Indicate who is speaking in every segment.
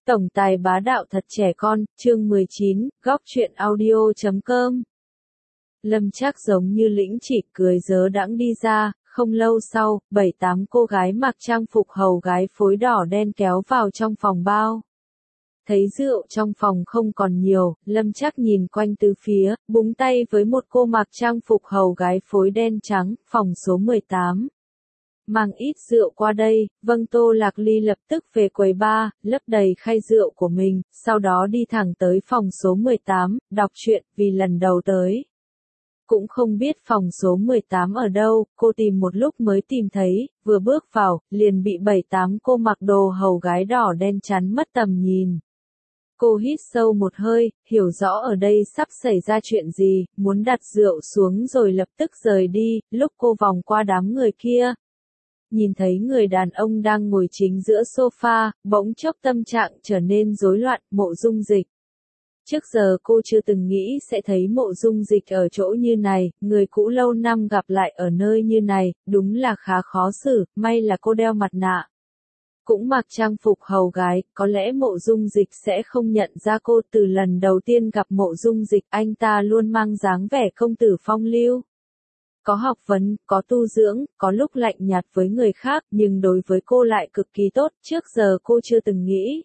Speaker 1: Tổng tài bá đạo thật trẻ con, chương 19, góc truyện audio.com. Lâm Trác giống như lĩnh chỉ cười dớ đãng đi ra, không lâu sau, 7-8 cô gái mặc trang phục hầu gái phối đỏ đen kéo vào trong phòng bao. Thấy rượu trong phòng không còn nhiều, Lâm Trác nhìn quanh tứ phía, búng tay với một cô mặc trang phục hầu gái phối đen trắng, phòng số 18. Mang ít rượu qua đây, vâng. Tô Lạc Ly lập tức về quầy bar, lấp đầy khay rượu của mình, sau đó đi thẳng tới phòng số 18, đọc truyện, vì lần đầu tới. Cũng không biết phòng số 18 ở đâu, cô tìm một lúc mới tìm thấy, vừa bước vào, liền bị 7-8 cô mặc đồ hầu gái đỏ đen chắn mất tầm nhìn. Cô hít sâu một hơi, hiểu rõ ở đây sắp xảy ra chuyện gì, muốn đặt rượu xuống rồi lập tức rời đi, lúc cô vòng qua đám người kia. Nhìn thấy người đàn ông đang ngồi chính giữa sofa, bỗng chốc tâm trạng trở nên rối loạn. Mộ Dung Dịch. Trước giờ cô chưa từng nghĩ sẽ thấy Mộ Dung Dịch ở chỗ như này, người cũ lâu năm gặp lại ở nơi như này, đúng là khá khó xử, may là cô đeo mặt nạ. Cũng mặc trang phục hầu gái, có lẽ Mộ Dung Dịch sẽ không nhận ra cô. Từ lần đầu tiên gặp Mộ Dung Dịch, anh ta luôn mang dáng vẻ công tử phong lưu. Có học vấn, có tu dưỡng, có lúc lạnh nhạt với người khác, nhưng đối với cô lại cực kỳ tốt, trước giờ cô chưa từng nghĩ.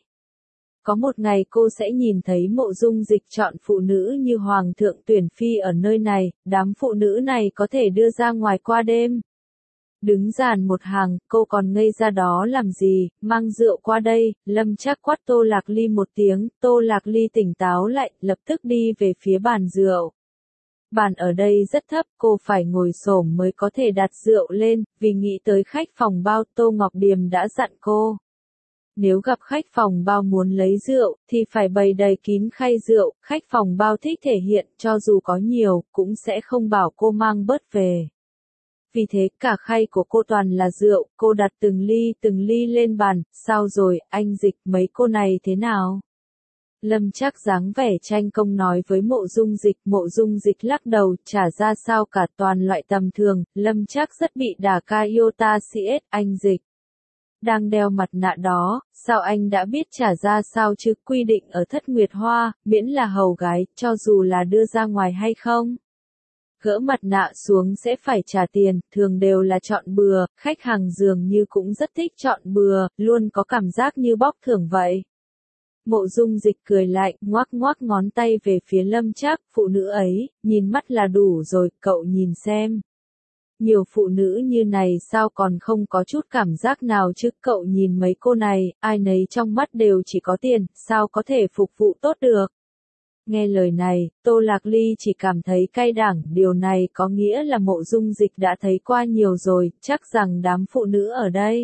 Speaker 1: Có một ngày cô sẽ nhìn thấy Mộ Dung Dịch chọn phụ nữ như Hoàng thượng tuyển phi ở nơi này, đám phụ nữ này có thể đưa ra ngoài qua đêm. Đứng dàn một hàng, cô còn ngây ra đó làm gì, mang rượu qua đây. Lâm Trác quát Tô Lạc Ly một tiếng, Tô Lạc Ly tỉnh táo lại, lập tức đi về phía bàn rượu. Bàn ở đây rất thấp, cô phải ngồi xổm mới có thể đặt rượu lên, vì nghĩ tới khách phòng bao. Tô Ngọc Điềm đã dặn cô. Nếu gặp khách phòng bao muốn lấy rượu, thì phải bày đầy kín khay rượu, khách phòng bao thích thể hiện, cho dù có nhiều, cũng sẽ không bảo cô mang bớt về. Vì thế, cả khay của cô toàn là rượu, cô đặt từng ly lên bàn. Sao rồi, anh Dịch, mấy cô này thế nào? Lâm Trác dáng vẻ tranh công nói với Mộ Dung Dịch. Mộ Dung Dịch lắc đầu, chả ra sao cả, toàn loại tầm thường. Lâm Trác rất bị đả ca iota cs. Anh Dịch đang đeo mặt nạ đó, sao anh đã biết chả ra sao chứ? Quy định ở Thất Nguyệt Hoa, miễn là hầu gái, cho dù là đưa ra ngoài hay không, gỡ mặt nạ xuống sẽ phải trả tiền, thường đều là chọn bừa. Khách hàng dường như cũng rất thích chọn bừa, luôn có cảm giác như bóc thưởng vậy. Mộ Dung Dịch cười lại, ngoắc ngón tay về phía Lâm Trác. Phụ nữ ấy, nhìn mắt là đủ rồi, cậu nhìn xem. Nhiều phụ nữ như này sao còn không có chút cảm giác nào chứ? Cậu nhìn mấy cô này, ai nấy trong mắt đều chỉ có tiền, sao có thể phục vụ tốt được? Nghe lời này, Tô Lạc Ly chỉ cảm thấy cay đắng. Điều này có nghĩa là Mộ Dung Dịch đã thấy qua nhiều rồi, chắc rằng đám phụ nữ ở đây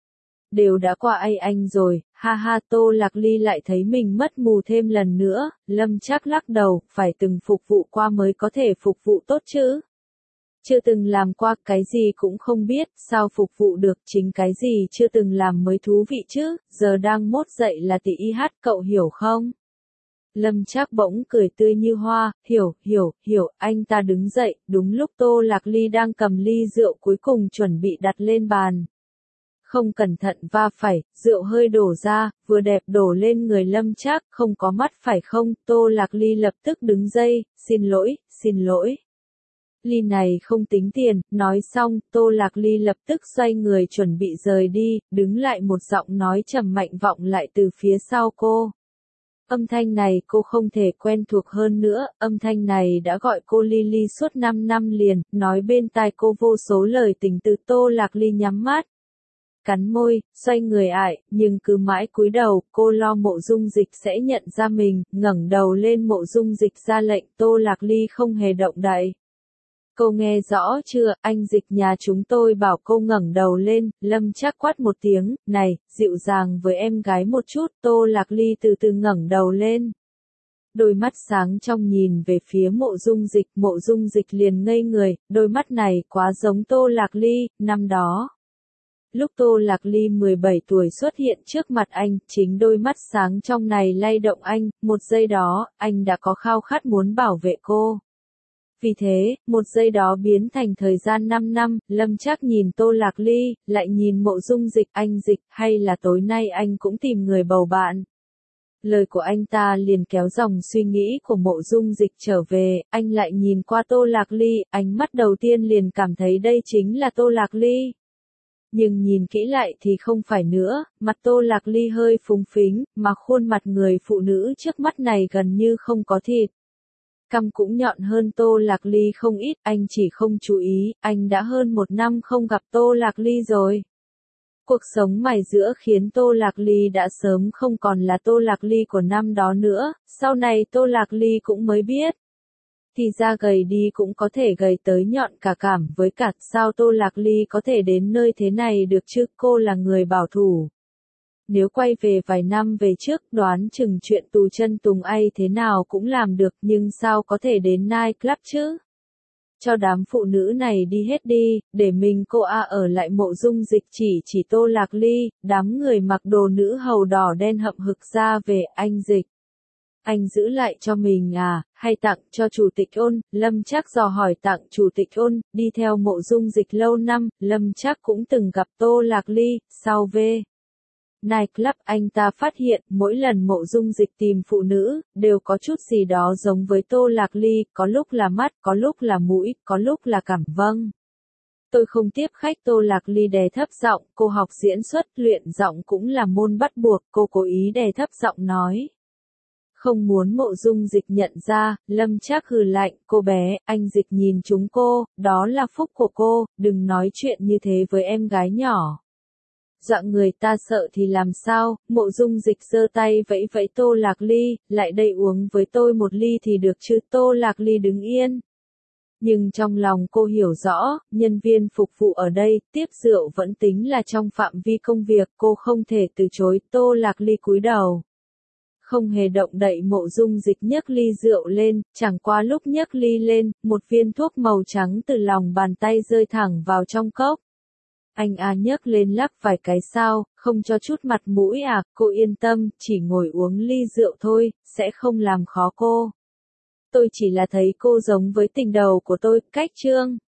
Speaker 1: đều đã qua anh rồi. Ha ha. Tô Lạc Ly lại thấy mình mất mù thêm lần nữa. Lâm Trác lắc đầu, phải từng phục vụ qua mới có thể phục vụ tốt chứ. Chưa từng làm qua, cái gì cũng không biết, sao phục vụ được? Chính cái gì chưa từng làm mới thú vị chứ. Giờ đang mốt dậy là tỷ y hát, cậu hiểu không? Lâm Trác bỗng cười tươi như hoa, hiểu. Anh ta đứng dậy, đúng lúc Tô Lạc Ly đang cầm ly rượu cuối cùng chuẩn bị đặt lên bàn. Không cẩn thận va phải, rượu hơi đổ ra, vừa đẹp đổ lên người Lâm Trác. Không có mắt phải không? Tô Lạc Ly lập tức đứng dậy, xin lỗi. Ly này không tính tiền. Nói xong, Tô Lạc Ly lập tức xoay người chuẩn bị rời đi, đứng lại một giọng nói trầm mạnh vọng lại từ phía sau cô. Âm thanh này cô không thể quen thuộc hơn nữa, âm thanh này đã gọi cô Ly suốt 5 năm liền, nói bên tai cô vô số lời tình từ. Tô Lạc Ly nhắm mắt, cắn môi, xoay người ải, nhưng cứ mãi cúi đầu. Cô lo Mộ Dung Dịch sẽ nhận ra mình, ngẩng đầu lên. Mộ Dung Dịch ra lệnh, Tô Lạc Ly không hề động đậy. Cô nghe rõ chưa? Anh Dịch nhà chúng tôi bảo cô ngẩng đầu lên. Lâm Trác quát một tiếng, này, dịu dàng với em gái một chút. Tô Lạc Ly từ từ ngẩng đầu lên. Đôi mắt sáng trong nhìn về phía Mộ Dung Dịch. Mộ Dung Dịch liền ngây người, đôi mắt này quá giống Tô Lạc Ly, năm đó. Lúc Tô Lạc Ly 17 tuổi xuất hiện trước mặt anh, chính đôi mắt sáng trong này lay động anh. Một giây đó, anh đã có khao khát muốn bảo vệ cô. Vì thế, một giây đó biến thành thời gian 5 năm. Lâm Trác nhìn Tô Lạc Ly, lại nhìn Mộ Dung Dịch. Anh Dịch, hay là tối nay anh cũng tìm người bầu bạn? Lời của anh ta liền kéo dòng suy nghĩ của Mộ Dung Dịch trở về, anh lại nhìn qua Tô Lạc Ly, ánh mắt đầu tiên liền cảm thấy đây chính là Tô Lạc Ly. Nhưng nhìn kỹ lại thì không phải nữa, mặt Tô Lạc Ly hơi phúng phính, mà khuôn mặt người phụ nữ trước mắt này gần như không có thịt. Cằm cũng nhọn hơn Tô Lạc Ly không ít, anh chỉ không chú ý, anh đã hơn 1 năm không gặp Tô Lạc Ly rồi. Cuộc sống mài giũa khiến Tô Lạc Ly đã sớm không còn là Tô Lạc Ly của năm đó nữa, sau này Tô Lạc Ly cũng mới biết. Thì ra gầy đi cũng có thể gầy tới nhọn cả cảm, với cả sao Tô Lạc Ly có thể đến nơi thế này được chứ, cô là người bảo thủ. Nếu quay về vài năm về trước đoán chừng chuyện tù chân tùng ai thế nào cũng làm được, nhưng sao có thể đến night club chứ? Cho đám phụ nữ này đi hết đi, để mình cô ở lại. Mộ Dung Dịch chỉ Tô Lạc Ly, đám người mặc đồ nữ hầu đỏ đen hậm hực ra về. Anh Dịch, anh giữ lại cho mình à, hay tặng cho Chủ tịch Ôn? Lâm Trác dò hỏi. Tặng Chủ tịch Ôn. Đi theo Mộ Dung Dịch lâu năm, Lâm Trác cũng từng gặp Tô Lạc Ly, sau về night club anh ta phát hiện mỗi lần Mộ Dung Dịch tìm phụ nữ, đều có chút gì đó giống với Tô Lạc Ly, có lúc là mắt, có lúc là mũi, có lúc là cằm. Vâng. Tôi không tiếp khách. Tô Lạc Ly đè thấp giọng, cô học diễn xuất, luyện giọng cũng là môn bắt buộc, cô cố ý đè thấp giọng nói. Không muốn Mộ Dung Dịch nhận ra, Lâm Trác hừ lạnh, cô bé, anh Dịch nhìn chúng cô, đó là phúc của cô, đừng nói chuyện như thế với em gái nhỏ. Dọa người ta sợ thì làm sao? Mộ Dung Dịch giơ tay vẫy vẫy Tô Lạc Ly, lại đây uống với tôi một ly thì được chứ? Tô Lạc Ly đứng yên. Nhưng trong lòng cô hiểu rõ, nhân viên phục vụ ở đây, tiếp rượu vẫn tính là trong phạm vi công việc, cô không thể từ chối. Tô Lạc Ly cúi đầu. Không hề động đậy. Mộ Dung Dịch nhấc ly rượu lên, chẳng qua lúc nhấc ly lên, một viên thuốc màu trắng từ lòng bàn tay rơi thẳng vào trong cốc. Anh nhấc lên lắc vài cái sao, không cho chút mặt mũi à? Cô yên tâm, chỉ ngồi uống ly rượu thôi, sẽ không làm khó cô. Tôi chỉ là thấy cô giống với tình đầu của tôi. Cách chương